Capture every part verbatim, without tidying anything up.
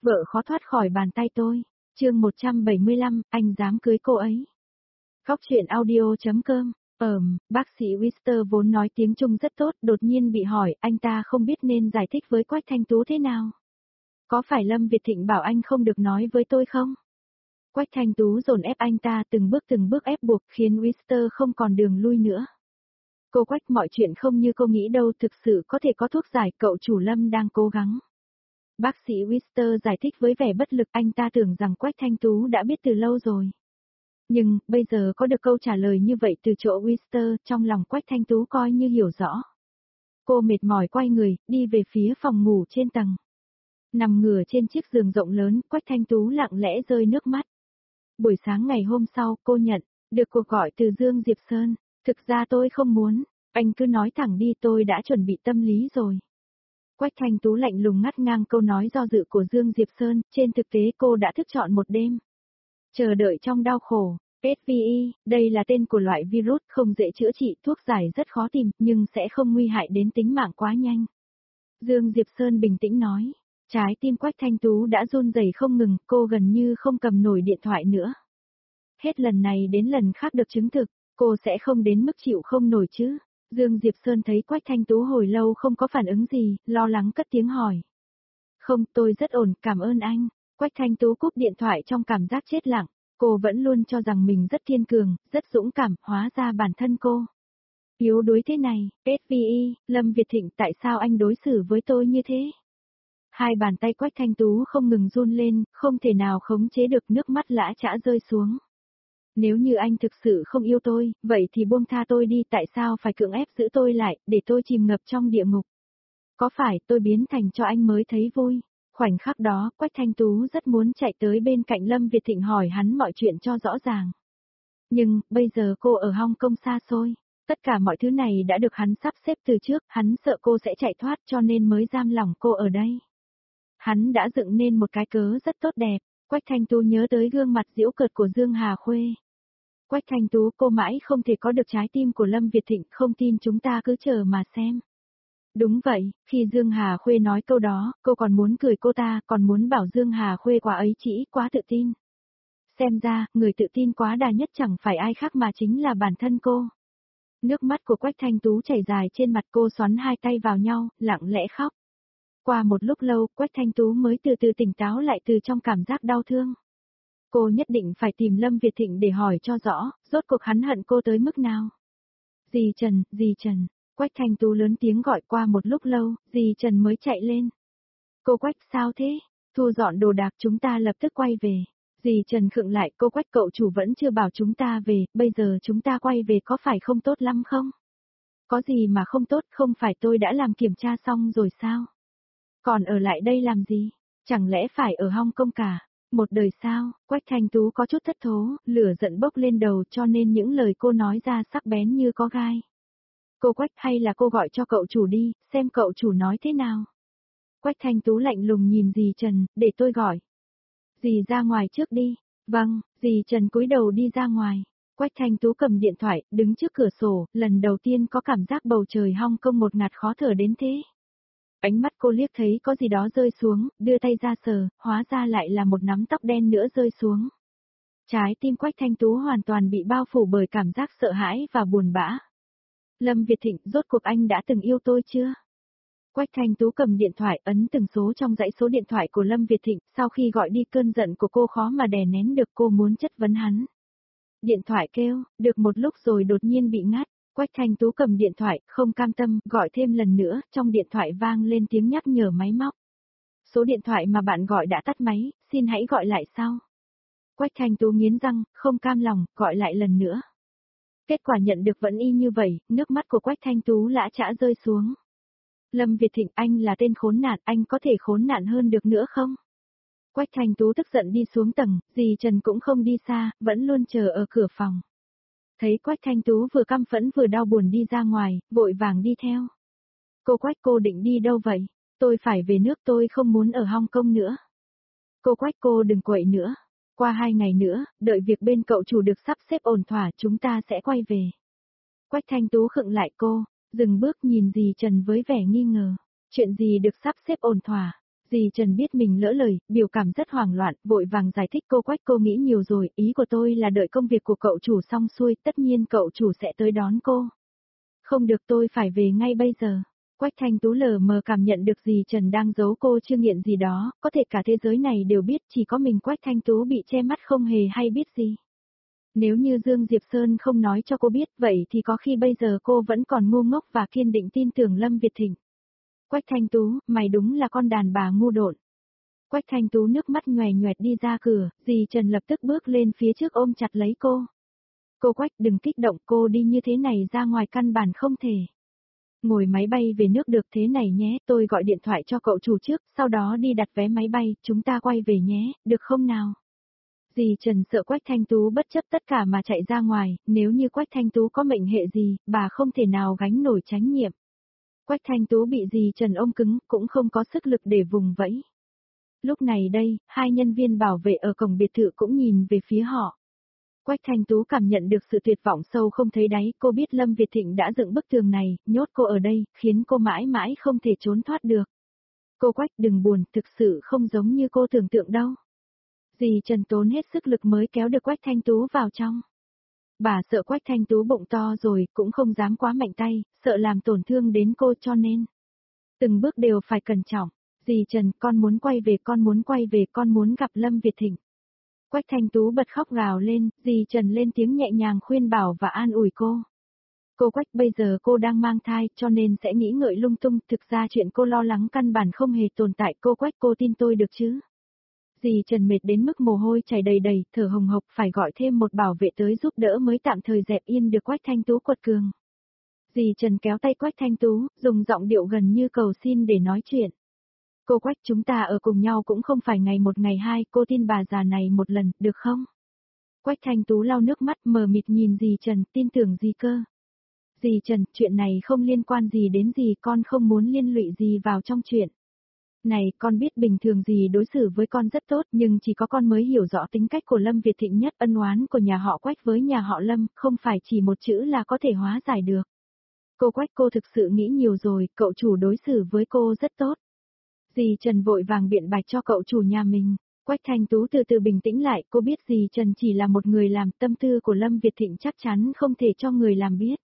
vợ khó thoát khỏi bàn tay tôi. Chương một trăm bảy mươi lăm, anh dám cưới cô ấy. Góc truyện audio chấm com. Ờm, bác sĩ Wister vốn nói tiếng Trung rất tốt, đột nhiên bị hỏi, anh ta không biết nên giải thích với Quách Thanh Tú thế nào. Có phải Lâm Việt Thịnh bảo anh không được nói với tôi không? Quách Thanh Tú dồn ép anh ta từng bước từng bước ép buộc khiến Wister không còn đường lui nữa. Cô Quách, mọi chuyện không như cô nghĩ đâu, thực sự có thể có thuốc giải, cậu chủ Lâm đang cố gắng. Bác sĩ Wister giải thích với vẻ bất lực, anh ta tưởng rằng Quách Thanh Tú đã biết từ lâu rồi. Nhưng, bây giờ có được câu trả lời như vậy từ chỗ Wister, trong lòng Quách Thanh Tú coi như hiểu rõ. Cô mệt mỏi quay người, đi về phía phòng ngủ trên tầng. Nằm ngửa trên chiếc giường rộng lớn, Quách Thanh Tú lặng lẽ rơi nước mắt. Buổi sáng ngày hôm sau, cô nhận được cuộc gọi từ Dương Diệp Sơn. Thực ra tôi không muốn, anh cứ nói thẳng đi, tôi đã chuẩn bị tâm lý rồi. Quách Thanh Tú lạnh lùng ngắt ngang câu nói do dự của Dương Diệp Sơn, trên thực tế cô đã thức trọn một đêm. Chờ đợi trong đau khổ. ét vê i, đây là tên của loại virus không dễ chữa trị, thuốc giải rất khó tìm, nhưng sẽ không nguy hại đến tính mạng quá nhanh. Dương Diệp Sơn bình tĩnh nói. Trái tim Quách Thanh Tú đã run rẩy không ngừng, cô gần như không cầm nổi điện thoại nữa. Hết lần này đến lần khác được chứng thực, cô sẽ không đến mức chịu không nổi chứ. Dương Diệp Sơn thấy Quách Thanh Tú hồi lâu không có phản ứng gì, lo lắng cất tiếng hỏi. Không, tôi rất ổn, cảm ơn anh. Quách Thanh Tú cúp điện thoại trong cảm giác chết lặng. Cô vẫn luôn cho rằng mình rất kiên cường, rất dũng cảm, hóa ra bản thân cô yếu đuối thế này. ét vê i, Lâm Việt Thịnh, tại sao anh đối xử với tôi như thế? Hai bàn tay Quách Thanh Tú không ngừng run lên, không thể nào khống chế được, nước mắt lã chã rơi xuống. Nếu như anh thực sự không yêu tôi, vậy thì buông tha tôi đi, tại sao phải cưỡng ép giữ tôi lại, để tôi chìm ngập trong địa ngục? Có phải tôi biến thành cho anh mới thấy vui? Khoảnh khắc đó, Quách Thanh Tú rất muốn chạy tới bên cạnh Lâm Việt Thịnh hỏi hắn mọi chuyện cho rõ ràng. Nhưng, bây giờ cô ở Hong Kong xa xôi. Tất cả mọi thứ này đã được hắn sắp xếp từ trước, hắn sợ cô sẽ chạy thoát cho nên mới giam lỏng cô ở đây. Hắn đã dựng nên một cái cớ rất tốt đẹp. Quách Thanh Tú nhớ tới gương mặt giễu cợt của Dương Hà Khuê. Quách Thanh Tú, cô mãi không thể có được trái tim của Lâm Việt Thịnh, không tin chúng ta cứ chờ mà xem. Đúng vậy, khi Dương Hà Khuê nói câu đó, cô còn muốn cười cô ta, còn muốn bảo Dương Hà Khuê quả ấy chỉ quá tự tin. Xem ra, người tự tin quá đà nhất chẳng phải ai khác mà chính là bản thân cô. Nước mắt của Quách Thanh Tú chảy dài trên mặt, cô xoắn hai tay vào nhau, lặng lẽ khóc. Qua một lúc lâu, Quách Thanh Tú mới từ từ tỉnh táo lại từ trong cảm giác đau thương. Cô nhất định phải tìm Lâm Việt Thịnh để hỏi cho rõ, rốt cuộc hắn hận cô tới mức nào. Dì Trần, dì Trần. Quách Thanh Tú lớn tiếng gọi, qua một lúc lâu, dì Trần mới chạy lên. Cô Quách, sao thế? Thu dọn đồ đạc, chúng ta lập tức quay về. Dì Trần khựng lại, cô Quách, cậu chủ vẫn chưa bảo chúng ta về, bây giờ chúng ta quay về có phải không tốt lắm không? Có gì mà không tốt, không phải tôi đã làm kiểm tra xong rồi sao? Còn ở lại đây làm gì? Chẳng lẽ phải ở Hong Kong cả? Một đời sao? Quách Thanh Tú có chút thất thố, lửa giận bốc lên đầu cho nên những lời cô nói ra sắc bén như có gai. Cô Quách, hay là cô gọi cho cậu chủ đi, xem cậu chủ nói thế nào. Quách Thanh Tú lạnh lùng nhìn dì Trần, để tôi gọi. Dì ra ngoài trước đi. Vâng, dì Trần cúi đầu đi ra ngoài. Quách Thanh Tú cầm điện thoại, đứng trước cửa sổ, lần đầu tiên có cảm giác bầu trời Hong Kong một ngạt khó thở đến thế. Ánh mắt cô liếc thấy có gì đó rơi xuống, đưa tay ra sờ, hóa ra lại là một nắm tóc đen nữa rơi xuống. Trái tim Quách Thanh Tú hoàn toàn bị bao phủ bởi cảm giác sợ hãi và buồn bã. Lâm Việt Thịnh, rốt cuộc anh đã từng yêu tôi chưa? Quách Thanh Tú cầm điện thoại, ấn từng số trong dãy số điện thoại của Lâm Việt Thịnh, sau khi gọi đi cơn giận của cô khó mà đè nén được, cô muốn chất vấn hắn. Điện thoại kêu, được một lúc rồi đột nhiên bị ngắt. Quách Thanh Tú cầm điện thoại, không cam tâm, gọi thêm lần nữa, trong điện thoại vang lên tiếng nhắc nhở máy móc. Số điện thoại mà bạn gọi đã tắt máy, xin hãy gọi lại sau. Quách Thanh Tú nghiến răng, không cam lòng, gọi lại lần nữa. Kết quả nhận được vẫn y như vậy, nước mắt của Quách Thanh Tú lã chã rơi xuống. Lâm Việt Thịnh, anh là tên khốn nạn, anh có thể khốn nạn hơn được nữa không? Quách Thanh Tú tức giận đi xuống tầng, dì Trần cũng không đi xa, vẫn luôn chờ ở cửa phòng. Thấy Quách Thanh Tú vừa căm phẫn vừa đau buồn đi ra ngoài, vội vàng đi theo. Cô Quách, cô định đi đâu vậy? Tôi phải về nước, tôi không muốn ở Hong Kong nữa. Cô Quách, cô đừng quậy nữa. Qua hai ngày nữa, đợi việc bên cậu chủ được sắp xếp ổn thỏa, chúng ta sẽ quay về. Quách Thanh Tú khựng lại, cô dừng bước nhìn dì Trần với vẻ nghi ngờ. Chuyện gì được sắp xếp ổn thỏa? Dì Trần biết mình lỡ lời, biểu cảm rất hoảng loạn, vội vàng giải thích cô Quách cô nghĩ nhiều rồi, ý của tôi là đợi công việc của cậu chủ xong xuôi, tất nhiên cậu chủ sẽ tới đón cô. Không được tôi phải về ngay bây giờ. Quách Thanh Tú lờ mờ cảm nhận được dì Trần đang giấu cô chưa nghiện gì đó, có thể cả thế giới này đều biết chỉ có mình Quách Thanh Tú bị che mắt không hề hay biết gì. Nếu như Dương Diệp Sơn không nói cho cô biết vậy thì có khi bây giờ cô vẫn còn ngu ngốc và kiên định tin tưởng Lâm Việt Thịnh. Quách Thanh Tú, mày đúng là con đàn bà ngu độn. Quách Thanh Tú nước mắt nhòe nhoẹt đi ra cửa, dì Trần lập tức bước lên phía trước ôm chặt lấy cô. Cô Quách đừng kích động, cô đi như thế này ra ngoài căn bản không thể. Ngồi máy bay về nước được thế này nhé, tôi gọi điện thoại cho cậu chủ trước, sau đó đi đặt vé máy bay, chúng ta quay về nhé, được không nào? Dì Trần sợ Quách Thanh Tú bất chấp tất cả mà chạy ra ngoài, nếu như Quách Thanh Tú có mệnh hệ gì, bà không thể nào gánh nổi trách nhiệm. Quách Thanh Tú bị dì Trần ôm cứng, cũng không có sức lực để vùng vẫy. Lúc này đây, hai nhân viên bảo vệ ở cổng biệt thự cũng nhìn về phía họ. Quách Thanh Tú cảm nhận được sự tuyệt vọng sâu không thấy đáy, cô biết Lâm Việt Thịnh đã dựng bức tường này, nhốt cô ở đây, khiến cô mãi mãi không thể trốn thoát được. Cô Quách đừng buồn, thực sự không giống như cô tưởng tượng đâu. Dì Trần tốn hết sức lực mới kéo được Quách Thanh Tú vào trong. Bà sợ Quách Thanh Tú bụng to rồi, cũng không dám quá mạnh tay, sợ làm tổn thương đến cô cho nên. Từng bước đều phải cẩn trọng. Dì Trần, con muốn quay về, con muốn quay về, con muốn gặp Lâm Việt Thịnh. Quách Thanh Tú bật khóc gào lên, dì Trần lên tiếng nhẹ nhàng khuyên bảo và an ủi cô. Cô Quách bây giờ cô đang mang thai cho nên sẽ nghĩ ngợi lung tung, thực ra chuyện cô lo lắng căn bản không hề tồn tại, cô Quách cô tin tôi được chứ. Dì Trần mệt đến mức mồ hôi chảy đầy đầy, thở hồng hộc phải gọi thêm một bảo vệ tới giúp đỡ mới tạm thời dẹp yên được Quách Thanh Tú quật cường. Dì Trần kéo tay Quách Thanh Tú, dùng giọng điệu gần như cầu xin để nói chuyện. Cô Quách chúng ta ở cùng nhau cũng không phải ngày một ngày hai, cô tin bà già này một lần, được không? Quách Thanh Tú lau nước mắt mờ mịt nhìn dì Trần, tin tưởng gì cơ? Dì Trần, chuyện này không liên quan gì đến dì, con không muốn liên lụy gì vào trong chuyện. Này, con biết bình thường dì đối xử với con rất tốt, nhưng chỉ có con mới hiểu rõ tính cách của Lâm Việt Thịnh nhất, ân oán của nhà họ Quách với nhà họ Lâm, không phải chỉ một chữ là có thể hóa giải được. Cô Quách cô thực sự nghĩ nhiều rồi, cậu chủ đối xử với cô rất tốt. Dì Trần vội vàng biện bạch cho cậu chủ nhà mình. Quách Thanh Tú từ từ bình tĩnh lại, cô biết dì Trần chỉ là một người làm, tâm tư của Lâm Việt Thịnh chắc chắn không thể cho người làm biết.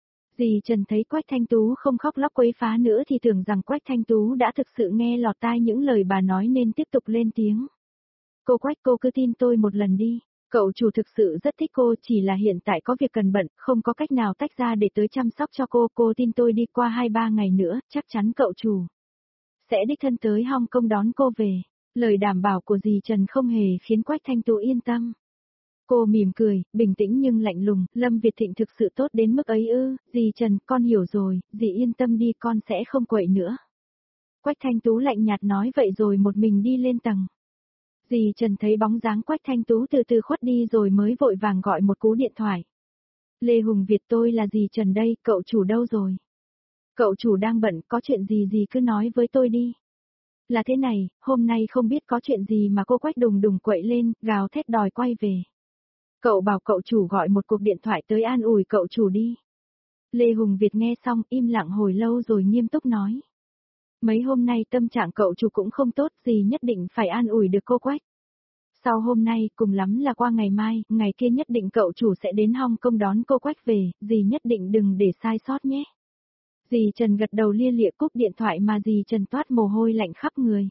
Dì Trần thấy Quách Thanh Tú không khóc lóc quấy phá nữa thì tưởng rằng Quách Thanh Tú đã thực sự nghe lọt tai những lời bà nói nên tiếp tục lên tiếng. Cô Quách cô cứ tin tôi một lần đi, cậu chủ thực sự rất thích cô, chỉ là hiện tại có việc cần bận, không có cách nào tách ra để tới chăm sóc cho cô, cô tin tôi đi qua hai ba ngày nữa, chắc chắn cậu chủ sẽ đích thân tới Hong Kong đón cô về. Lời đảm bảo của dì Trần không hề khiến Quách Thanh Tú yên tâm. Cô mỉm cười, bình tĩnh nhưng lạnh lùng, Lâm Việt Thịnh thực sự tốt đến mức ấy ư, dì Trần, con hiểu rồi, dì yên tâm đi, con sẽ không quậy nữa. Quách Thanh Tú lạnh nhạt nói vậy rồi một mình đi lên tầng. Dì Trần thấy bóng dáng Quách Thanh Tú từ từ khuất đi rồi mới vội vàng gọi một cú điện thoại. Lê Hùng Việt tôi là dì Trần đây, cậu chủ đâu rồi? Cậu chủ đang bận, có chuyện gì gì cứ nói với tôi đi. Là thế này, hôm nay không biết có chuyện gì mà cô Quách đùng đùng quậy lên, gào thét đòi quay về. Cậu bảo cậu chủ gọi một cuộc điện thoại tới an ủi cậu chủ đi. Lê Hùng Việt nghe xong im lặng hồi lâu rồi nghiêm túc nói. Mấy hôm nay tâm trạng cậu chủ cũng không tốt gì, nhất định phải an ủi được cô Quách. Sau hôm nay cùng lắm là qua ngày mai, ngày kia nhất định cậu chủ sẽ đến Hong Kong đón cô Quách về, dì nhất định đừng để sai sót nhé. Dì Trần gật đầu lia lịa cúp điện thoại mà dì Trần toát mồ hôi lạnh khắp người.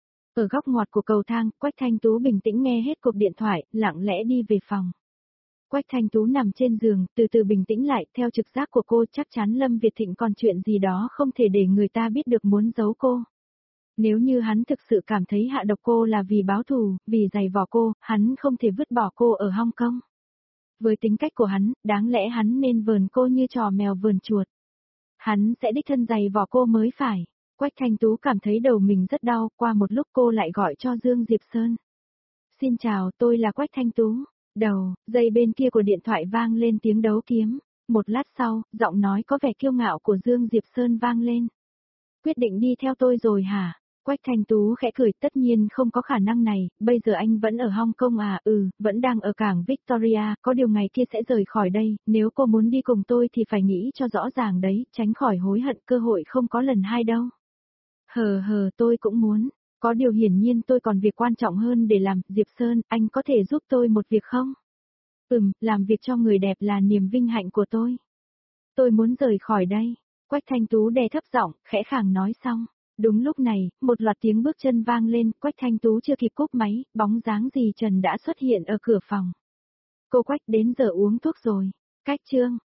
Ở góc ngoặt của cầu thang, Quách Thanh Tú bình tĩnh nghe hết cuộc điện thoại, lặng lẽ đi về phòng. Quách Thanh Tú nằm trên giường, từ từ bình tĩnh lại, theo trực giác của cô chắc chắn Lâm Việt Thịnh còn chuyện gì đó không thể để người ta biết được muốn giấu cô. Nếu như hắn thực sự cảm thấy hạ độc cô là vì báo thù, vì giày vò cô, hắn không thể vứt bỏ cô ở Hong Kong. Với tính cách của hắn, đáng lẽ hắn nên vờn cô như trò mèo vờn chuột. Hắn sẽ đích thân giày vò cô mới phải. Quách Thanh Tú cảm thấy đầu mình rất đau, qua một lúc cô lại gọi cho Dương Diệp Sơn. Xin chào, tôi là Quách Thanh Tú. Đầu, dây bên kia của điện thoại vang lên tiếng đấu kiếm. Một lát sau, giọng nói có vẻ kiêu ngạo của Dương Diệp Sơn vang lên. Quyết định đi theo tôi rồi hả? Quách Thanh Tú khẽ cười, tất nhiên không có khả năng này, bây giờ anh vẫn ở Hong Kong à? Ừ, vẫn đang ở cảng Victoria, có điều ngày kia sẽ rời khỏi đây, nếu cô muốn đi cùng tôi thì phải nghĩ cho rõ ràng đấy, tránh khỏi hối hận, cơ hội không có lần hai đâu. Hờ hờ tôi cũng muốn. Có điều hiển nhiên tôi còn việc quan trọng hơn để làm, Diệp Sơn, anh có thể giúp tôi một việc không? Ừm, làm việc cho người đẹp là niềm vinh hạnh của tôi. Tôi muốn rời khỏi đây. Quách Thanh Tú đè thấp giọng, khẽ khàng nói xong. Đúng lúc này, một loạt tiếng bước chân vang lên, Quách Thanh Tú chưa kịp cúp máy, bóng dáng dì Trần đã xuất hiện ở cửa phòng. Cô Quách đến giờ uống thuốc rồi. Cách chương.